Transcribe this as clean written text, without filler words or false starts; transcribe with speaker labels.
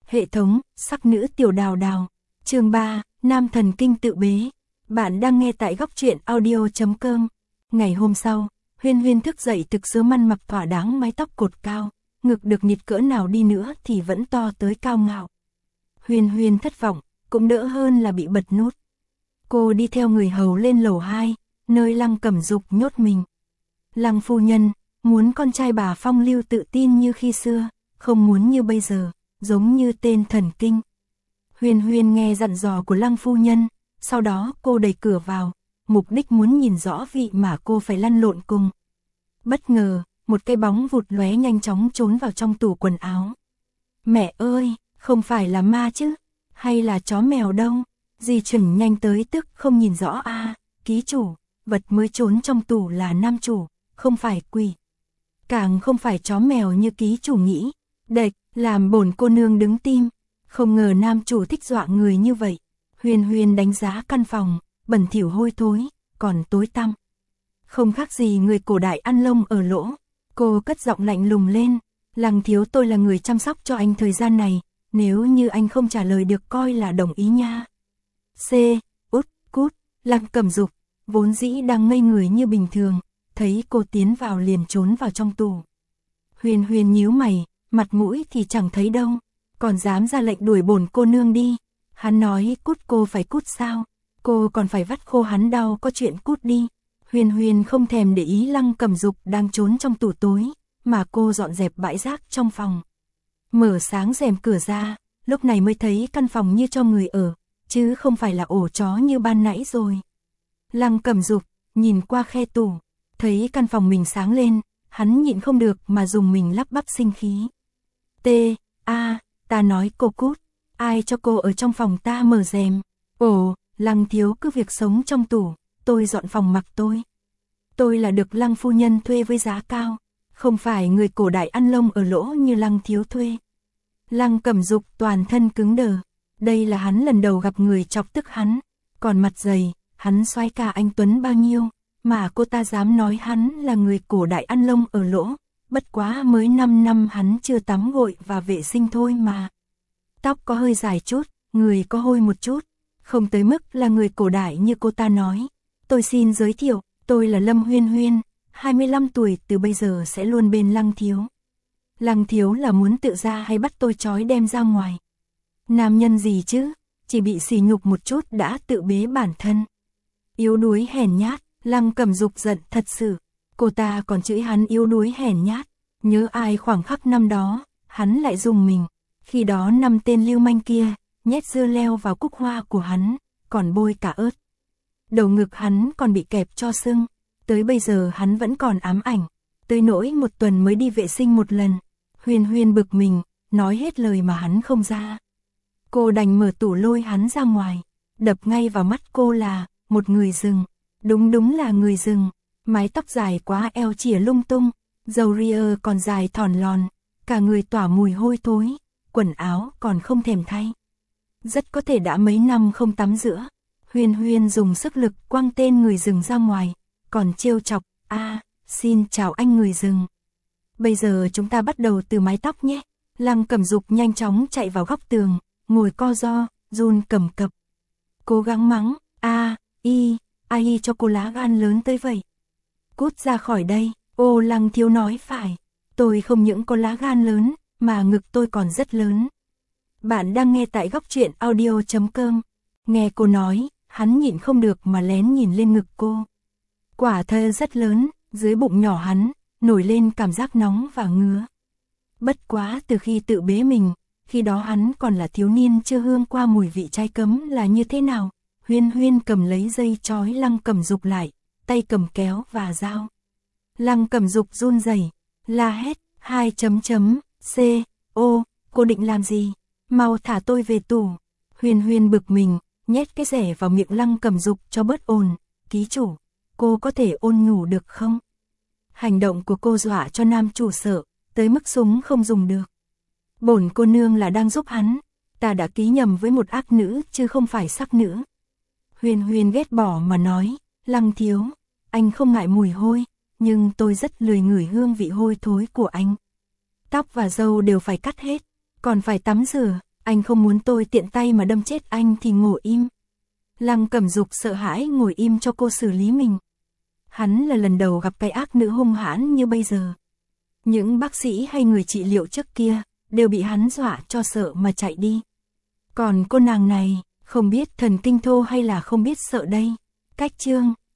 Speaker 1: Hệ thống, sắc nữ tiểu đào đào. Chương 3, Nam thần kinh tự bế. Bạn đang nghe tại góc truyện audio.com. Ngày hôm sau, Huyên Huyên thức dậy thực sớm, ăn mặc thỏa đáng, mái tóc cột cao, ngực được nịt cỡ nào đi nữa thì vẫn to tới cao ngạo. Huyên Huyên thất vọng, cũng đỡ hơn là bị bật nút. Cô đi theo người hầu lên lầu 2, nơi Lăng Cẩm Dục nhốt mình. Lăng phu nhân, muốn con trai bà phong lưu tự tin như khi xưa, không muốn như bây giờ, giống như tên thần kinh. Huyên Huyên nghe dặn dò của Lăng phu nhân, sau đó cô đẩy cửa vào, mục đích muốn nhìn rõ vị mà cô phải lăn lộn cùng. Bất ngờ, một cái bóng vụt lóe nhanh chóng trốn vào trong tủ quần áo. Mẹ ơi, không phải là ma chứ, hay là chó mèo đâu? Di chuyển nhanh tới tức không nhìn rõ a, ký chủ, vật mới trốn trong tủ là nam chủ, không phải quỷ. Càng không phải chó mèo như ký chủ nghĩ. Đệch, làm bổn cô nương đứng tim. Không ngờ nam chủ thích dọa người như vậy. Huyên Huyên đánh giá căn phòng, bẩn thỉu hôi thối, còn tối tăm. Không khác gì người cổ đại ăn lông ở lỗ. Cô cất giọng lạnh lùng lên. Lăng thiếu, tôi là người chăm sóc cho anh thời gian này, nếu như anh không trả lời được coi là đồng ý nha. C. Út, cút. Lăng Cẩm Dục vốn dĩ đang ngây người như bình thường, thấy cô tiến vào liền trốn vào trong tủ. Huyên Huyên nhíu mày, mặt mũi thì chẳng thấy đâu, còn dám ra lệnh đuổi bổn cô nương đi. Hắn nói cút cô phải cút sao? Cô còn phải vắt khô hắn đau, có chuyện cút đi. Huyên Huyên không thèm để ý Lăng Cẩm Dục đang trốn trong tủ tối, mà cô dọn dẹp bãi rác trong phòng. Mở sáng rèm cửa ra, lúc này mới thấy căn phòng như cho người ở, chứ không phải là ổ chó như ban nãy rồi. Lăng Cẩm Dục nhìn qua khe tủ, thấy căn phòng mình sáng lên, hắn nhịn không được mà dùng mình lắp bắp sinh khí. Ta nói cô cút, ai cho cô ở trong phòng ta mở rèm? Ồ, Lăng thiếu cứ việc sống trong tủ, tôi dọn phòng mặc tôi. Tôi là được Lăng phu nhân thuê với giá cao, không phải người cổ đại ăn lông ở lỗ như Lăng thiếu thuê. Lăng Cẩm Dục toàn thân cứng đờ, đây là hắn lần đầu gặp người chọc tức hắn, còn mặt dày, hắn soái ca anh tuấn bao nhiêu, mà cô ta dám nói hắn là người cổ đại ăn lông ở lỗ, bất quá mới 5 năm hắn chưa tắm gội và vệ sinh thôi mà. Tóc có hơi dài chút, người có hôi một chút, không tới mức là người cổ đại như cô ta nói. Tôi xin giới thiệu, tôi là Lâm Huyên Huyên, 25 tuổi, từ bây giờ sẽ luôn bên Lăng thiếu. Lăng thiếu là muốn tự ra hay bắt tôi trói đem ra ngoài? Nam nhân gì chứ, chỉ bị sỉ nhục một chút đã tự bế bản thân. Yếu đuối hèn nhát. Lăng Cẩm Dục giận thật sự, cô ta còn chửi hắn yếu đuối hèn nhát. Nhớ ai khoảng khắc năm đó, hắn lại dùng mình. Khi đó 5 tên lưu manh kia nhét dưa leo vào cúc hoa của hắn, còn bôi cả ớt. Đầu ngực hắn còn bị kẹp cho sưng, tới bây giờ hắn vẫn còn ám ảnh, tới nỗi một tuần mới đi vệ sinh một lần. Huyên Huyên bực mình, nói hết lời mà hắn không ra. Cô đành mở tủ lôi hắn ra ngoài, đập ngay vào mắt cô là một người rừng. Đúng là người rừng, mái tóc dài quá eo chìa lung tung, râu ria còn dài thòn lòn, cả người tỏa mùi hôi thối, quần áo còn không thèm thay. Rất có thể đã mấy năm không tắm rửa. Huyên Huyên dùng sức lực quăng tên người rừng ra ngoài, còn trêu chọc, xin chào anh người rừng. Bây giờ chúng ta bắt đầu từ mái tóc nhé. Lăng Cẩm Dục nhanh chóng chạy vào góc tường, ngồi co ro, run cầm cập. Cố gắng mắng, ai cho cô lá gan lớn tới vậy? Cút ra khỏi đây. Ô, Lăng thiếu nói phải, tôi không những có lá gan lớn, mà ngực tôi còn rất lớn. Bạn đang nghe tại góc truyện audio.com. Nghe cô nói, hắn nhịn không được mà lén nhìn lên ngực cô. Quả thơ rất lớn, dưới bụng nhỏ hắn, nổi lên cảm giác nóng và ngứa. Bất quá từ khi tự bế mình, khi đó hắn còn là thiếu niên chưa hương qua mùi vị trai cấm là như thế nào. Huyên Huyên cầm lấy dây trói Lăng Cẩm Dục lại, tay cầm kéo và dao. Lăng Cẩm Dục run rẩy, la hét, cô định làm gì? Mau thả tôi về tù. Huyên Huyên bực mình, nhét cái rẻ vào miệng Lăng Cẩm Dục cho bớt ồn. Ký chủ, cô có thể ôn nhủ được không? Hành động của cô dọa cho nam chủ sợ, tới mức súng không dùng được. Bổn cô nương là đang giúp hắn, ta đã ký nhầm với một ác nữ chứ không phải sắc nữ. Huyên Huyên ghét bỏ mà nói, Lăng thiếu, anh không ngại mùi hôi, nhưng tôi rất lười ngửi hương vị hôi thối của anh. Tóc và râu đều phải cắt hết, còn phải tắm rửa, anh không muốn tôi tiện tay mà đâm chết anh thì ngồi im. Lăng Cẩm Dục sợ hãi ngồi im cho cô xử lý mình. Hắn là lần đầu gặp cái ác nữ hung hãn như bây giờ. Những bác sĩ hay người trị liệu trước kia, đều bị hắn dọa cho sợ mà chạy đi. Còn cô nàng này, không biết thần kinh thô hay là không biết sợ đây. Cách chương